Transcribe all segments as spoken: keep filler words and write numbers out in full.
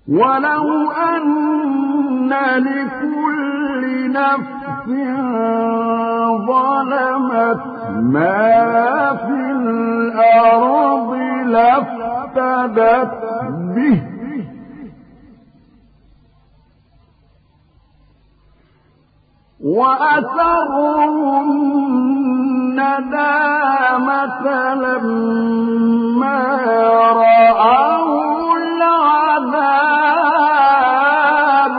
ولو أن لكل نفس ظلمت ما في الأرض لافتدت به وأسروا الندامة لما رأوا العذاب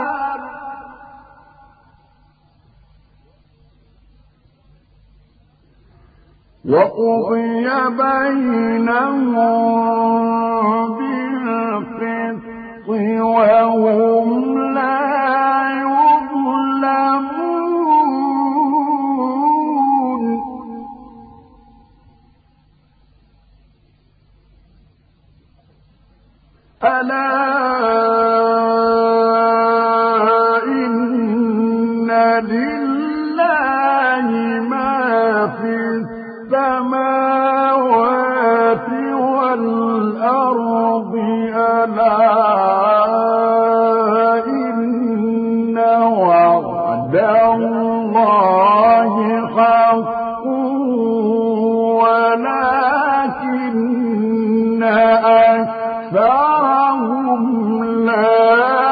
وقضي بينهم بالقسط وهم لا يظلمون ألا إن لله ما في السماوات والأرض ألا إن وعد الله حق ولكن أكثرهم لا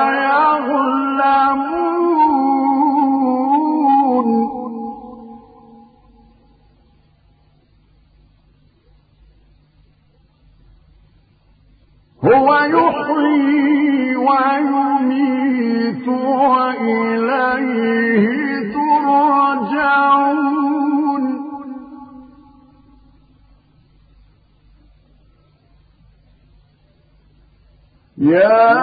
يعلمون هو يحيي ويميت وإليه ترجعون يا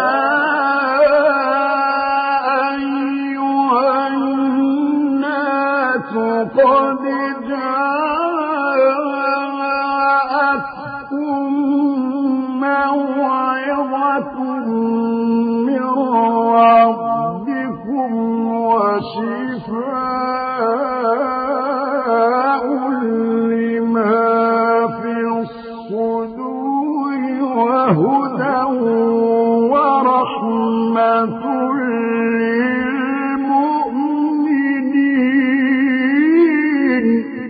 أيها الناس قد جاءتكم موعظة من ربكم وشفاء لما في الصدور وهدى ورحمة للمؤمنين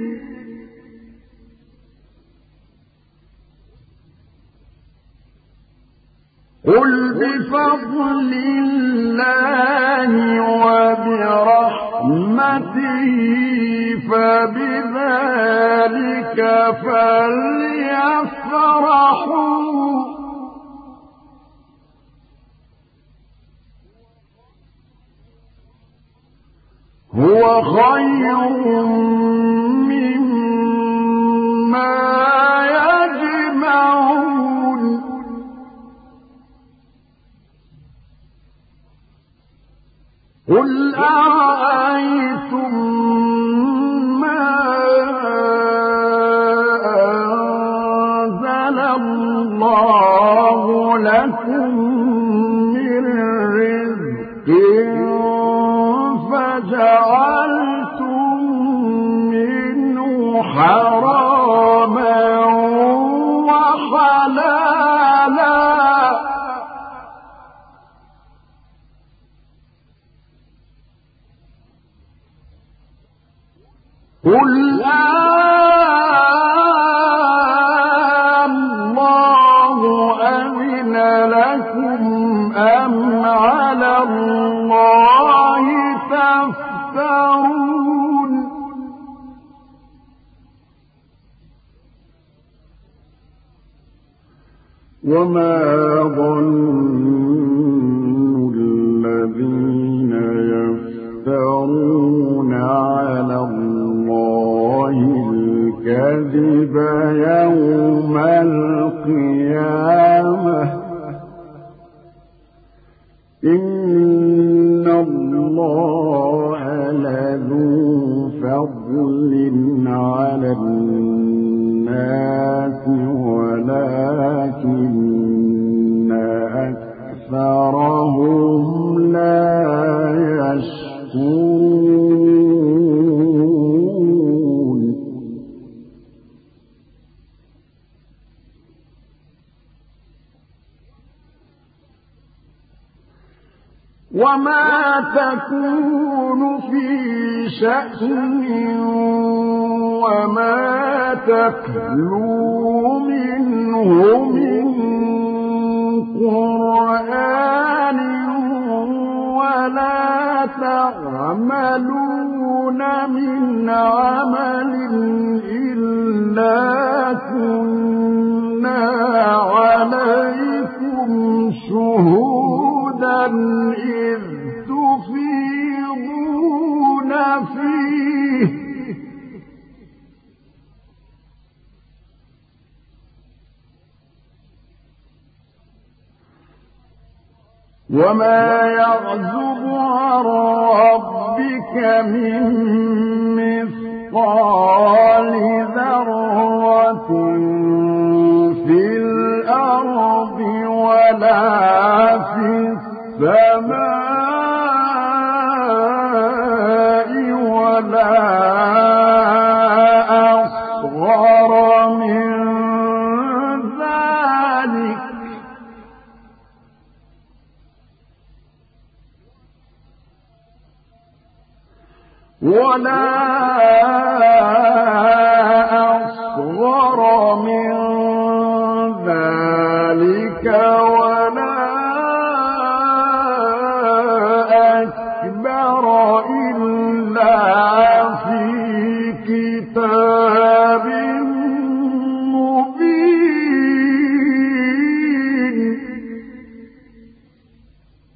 قل بفضل الله وبرحمته فبذلك فليفرحوا هو خير مما يجمعون قل أرأيتم ما أنزل الله لكم من رزق فجعلتم منه حراما وحلالا قل الله أذن لكم أم على الله تفترون وما ظن الذين يفترون على الله الكذب يوم القيامة إن الله لذو فضل على الناس ولكن أكثرهم لا يشكرون وما تكون في شأن وما تتلو منه من قرآن ولا تعملون من عمل إلا كنا عليكم شهودا إذ تفيضون فيه وما يعزب عن ربك من مثقال ذرة في الأرض ولا في السماء ولا أصغر من ذلك ولا